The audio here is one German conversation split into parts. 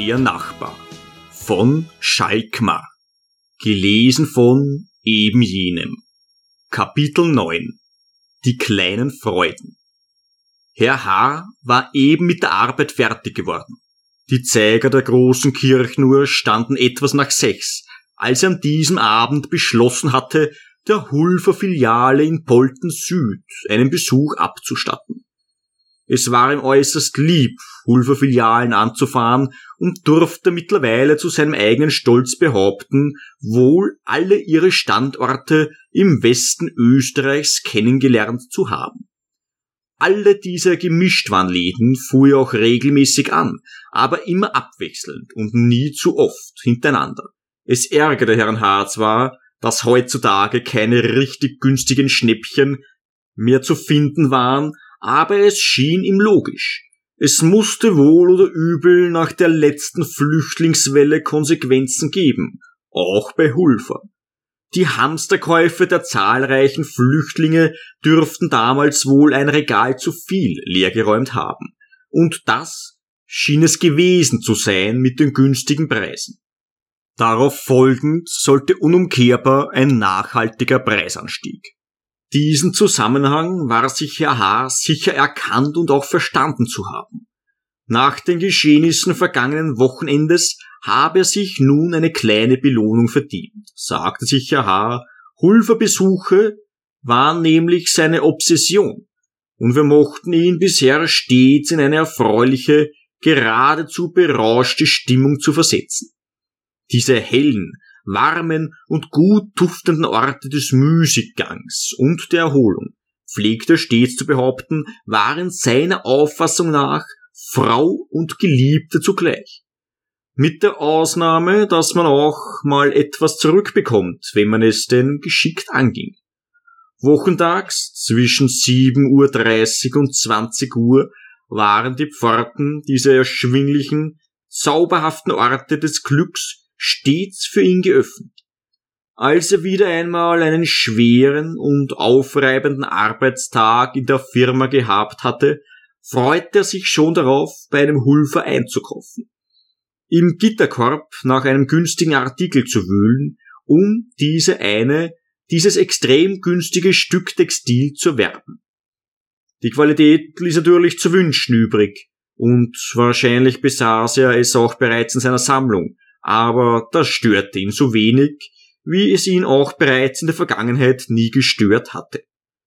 Der Nachbar von Schalkmar. Gelesen von eben jenem. Kapitel 9. Die kleinen Freuden. Herr H. war eben mit der Arbeit fertig geworden. Die Zeiger der großen Kirchenuhr standen etwas nach 6, als er an diesem Abend beschlossen hatte, der Hulfer Filiale in Polten Süd einen Besuch abzustatten. Es war ihm äußerst lieb, Hulfer Filialen anzufahren und durfte mittlerweile zu seinem eigenen Stolz behaupten, wohl alle ihre Standorte im Westen Österreichs kennengelernt zu haben. Alle diese Gemischtwarenläden fuhr er auch regelmäßig an, aber immer abwechselnd und nie zu oft hintereinander. Es ärgerte Herrn H. zwar, dass heutzutage keine richtig günstigen Schnäppchen mehr zu finden waren, aber es schien ihm logisch. Es musste wohl oder übel nach der letzten Flüchtlingswelle Konsequenzen geben, auch bei Hulfer. Die Hamsterkäufe der zahlreichen Flüchtlinge dürften damals wohl ein Regal zu viel leergeräumt haben. Und das schien es gewesen zu sein mit den günstigen Preisen. Darauf folgend sollte unumkehrbar ein nachhaltiger Preisanstieg. Diesen Zusammenhang war sich Herr H. sicher erkannt und auch verstanden zu haben. Nach den Geschehnissen vergangenen Wochenendes habe er sich nun eine kleine Belohnung verdient, sagte sich Herr H. Hulferbesuche waren nämlich seine Obsession, und wir mochten ihn bisher stets in eine erfreuliche, geradezu berauschte Stimmung zu versetzen. Diese hellen, warmen und gut duftenden Orte des Müßiggangs und der Erholung, pflegte er stets zu behaupten, waren seiner Auffassung nach Frau und Geliebte zugleich. Mit der Ausnahme, dass man auch mal etwas zurückbekommt, wenn man es denn geschickt anging. Wochentags zwischen 7:30 Uhr und 20 Uhr waren die Pforten dieser erschwinglichen, zauberhaften Orte des Glücks stets für ihn geöffnet. Als er wieder einmal einen schweren und aufreibenden Arbeitstag in der Firma gehabt hatte, freute er sich schon darauf, bei einem Hulfer einzukaufen, im Gitterkorb nach einem günstigen Artikel zu wühlen, um dieses extrem günstige Stück Textil zu erwerben. Die Qualität ließ natürlich zu wünschen übrig, und wahrscheinlich besaß er es auch bereits in seiner Sammlung, aber das störte ihn so wenig, wie es ihn auch bereits in der Vergangenheit nie gestört hatte.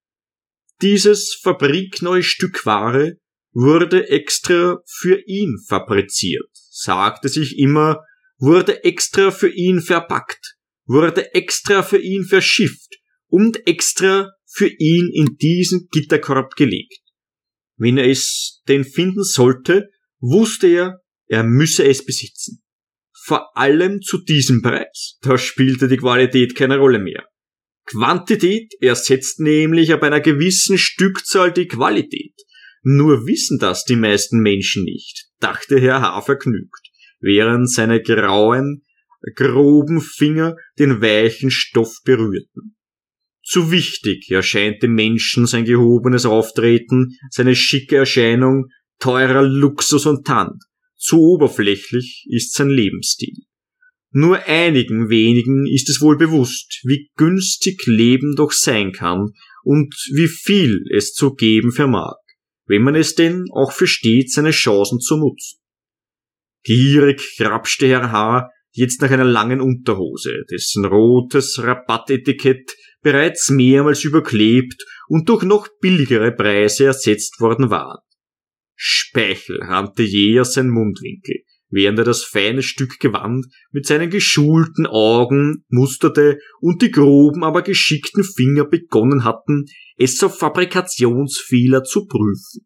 Dieses fabrikneue Stück Ware wurde extra für ihn fabriziert, sagte sich immer, wurde extra für ihn verpackt, wurde extra für ihn verschifft und extra für ihn in diesen Gitterkorb gelegt. Wenn er es denn finden sollte, wusste er müsse es besitzen. Vor allem zu diesem Preis. Da spielte die Qualität keine Rolle mehr. Quantität ersetzt nämlich ab einer gewissen Stückzahl die Qualität. Nur wissen das die meisten Menschen nicht, dachte Herr H. vergnügt, während seine grauen, groben Finger den weichen Stoff berührten. Zu wichtig erscheint dem Menschen sein gehobenes Auftreten, seine schicke Erscheinung, teurer Luxus und Tand. Zu oberflächlich ist sein Lebensstil. Nur einigen wenigen ist es wohl bewusst, wie günstig Leben doch sein kann und wie viel es zu geben vermag, wenn man es denn auch versteht, seine Chancen zu nutzen. Gierig grapschte Herr H. jetzt nach einer langen Unterhose, dessen rotes Rabattetikett bereits mehrmals überklebt und durch noch billigere Preise ersetzt worden war. Speichel rannte jäh aus seinem Mundwinkel, während er das feine Stück Gewand mit seinen geschulten Augen musterte und die groben, aber geschickten Finger begonnen hatten, es auf Fabrikationsfehler zu prüfen.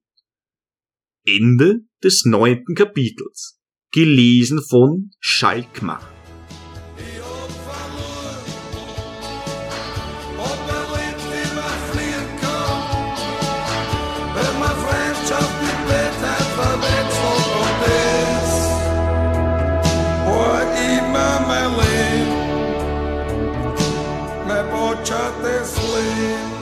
Ende des 9. Kapitels. Gelesen von Schalkmar. Me bocha te slip.